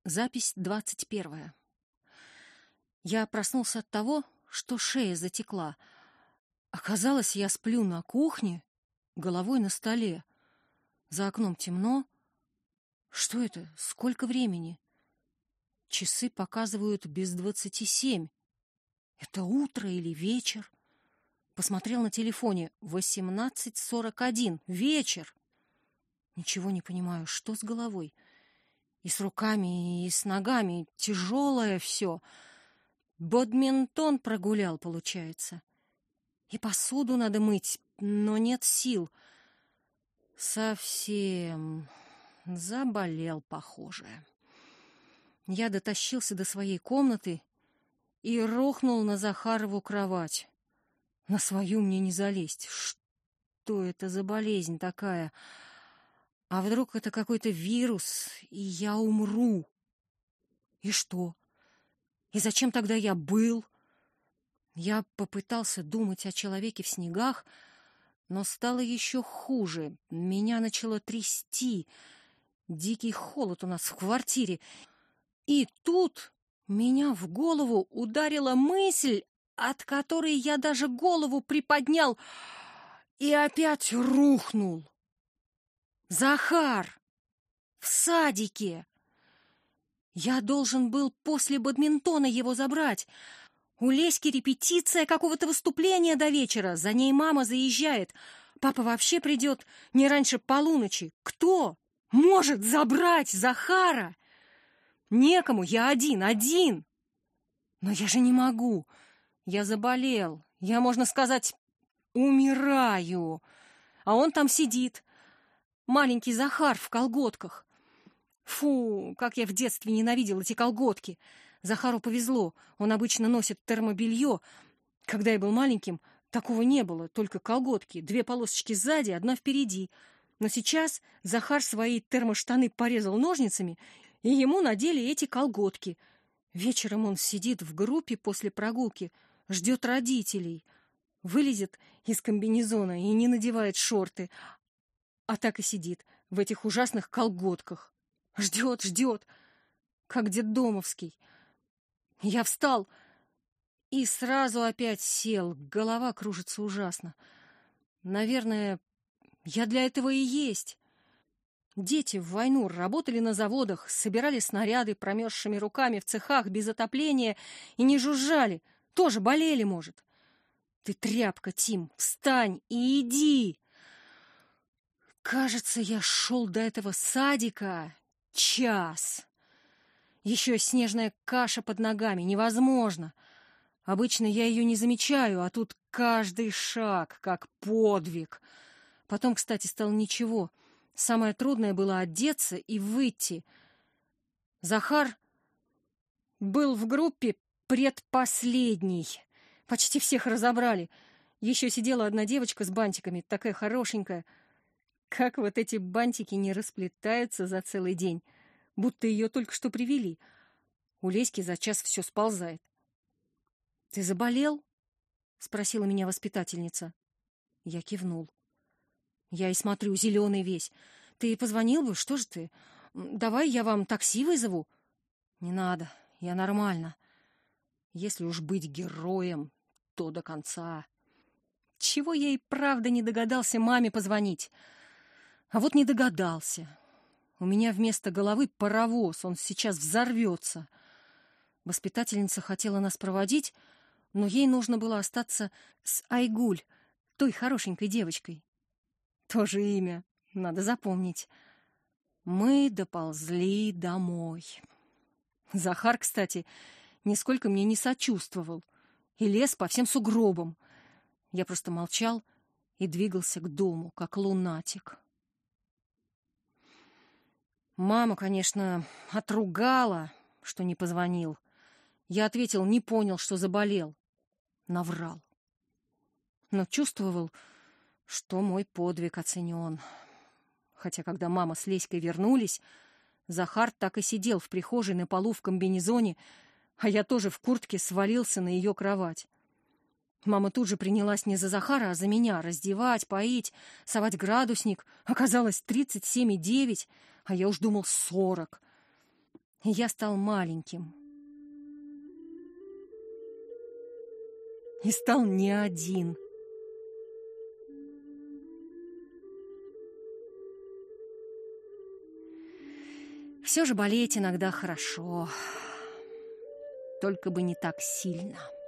Запись 21. Я проснулся от того, что шея затекла. Оказалось, я сплю на кухне, головой на столе. За окном темно. Что это? Сколько времени? Часы показывают без 27. Это утро или вечер? Посмотрел на телефоне. 18:41. Вечер. Ничего не понимаю, что с головой. И с руками, и с ногами. Тяжелое все. Бадминтон прогулял, получается. И посуду надо мыть, но нет сил. Совсем заболел, похоже. Я дотащился до своей комнаты и рухнул на Захарову кровать. На свою мне не залезть. Что это за болезнь такая? А вдруг это какой-то вирус, и я умру? И что? И зачем тогда я был? Я попытался думать о человеке в снегах, но стало еще хуже. Меня начало трясти. Дикий холод у нас в квартире. И тут меня в голову ударила мысль, от которой я даже голову приподнял и опять рухнул. Захар! В садике! Я должен был после бадминтона его забрать. У Леськи репетиция какого-то выступления до вечера. За ней мама заезжает. Папа вообще придет не раньше полуночи. Кто может забрать Захара? Некому, я один. Но я же не могу. Я заболел. Я, можно сказать, умираю. А он там сидит. Маленький Захар в колготках. Фу, как я в детстве ненавидел эти колготки. Захару повезло, он обычно носит термобелье. Когда я был маленьким, такого не было, только колготки. 2 полосочки сзади, 1 впереди. Но сейчас Захар свои термоштаны порезал ножницами, и ему надели эти колготки. Вечером он сидит в группе после прогулки, ждет родителей. Вылезет из комбинезона и не надевает шорты, а так и сидит в этих ужасных колготках. Ждет, как детдомовский. Я встал и сразу опять сел. Голова кружится ужасно. Наверное, я для этого и есть. Дети в войну работали на заводах, собирали снаряды промерзшими руками в цехах без отопления и не жужжали. Тоже болели, может. Ты тряпка, Тим, встань и иди. Кажется, я шел до этого садика час. Еще снежная каша под ногами. Невозможно. Обычно я ее не замечаю, а тут каждый шаг как подвиг. Потом, кстати, стало ничего. Самое трудное было одеться и выйти. Захар был в группе предпоследний. Почти всех разобрали. Еще сидела одна девочка с бантиками, такая хорошенькая. Как вот эти бантики не расплетаются за целый день, будто ее только что привели. У Леськи за час все сползает. — Ты заболел? — спросила меня воспитательница. Я кивнул. Я и смотрю, зеленый весь. Ты позвонил бы, что же ты? Давай я вам такси вызову. Не надо, я нормально. Если уж быть героем, то до конца. Чего я и правда не догадался маме позвонить? А вот не догадался. У меня вместо головы паровоз, он сейчас взорвется. Воспитательница хотела нас проводить, но ей нужно было остаться с Айгуль, той хорошенькой девочкой. Тоже имя, надо запомнить. Мы доползли домой. Захар, кстати, нисколько мне не сочувствовал и лез по всем сугробам. Я просто молчал и двигался к дому, как лунатик. Мама, конечно, отругала, что не позвонил. Я ответил, не понял, что заболел. Наврал. Но чувствовал, что мой подвиг оценен. Хотя, когда мама с Леськой вернулись, Захар так и сидел в прихожей на полу в комбинезоне, а я тоже в куртке свалился на ее кровать. Мама тут же принялась не за Захара, а за меня раздевать, поить, совать градусник. Оказалось 37,9, а я уж думал 40. Я стал маленьким. И стал не один. Все же болеть иногда хорошо. Только бы не так сильно.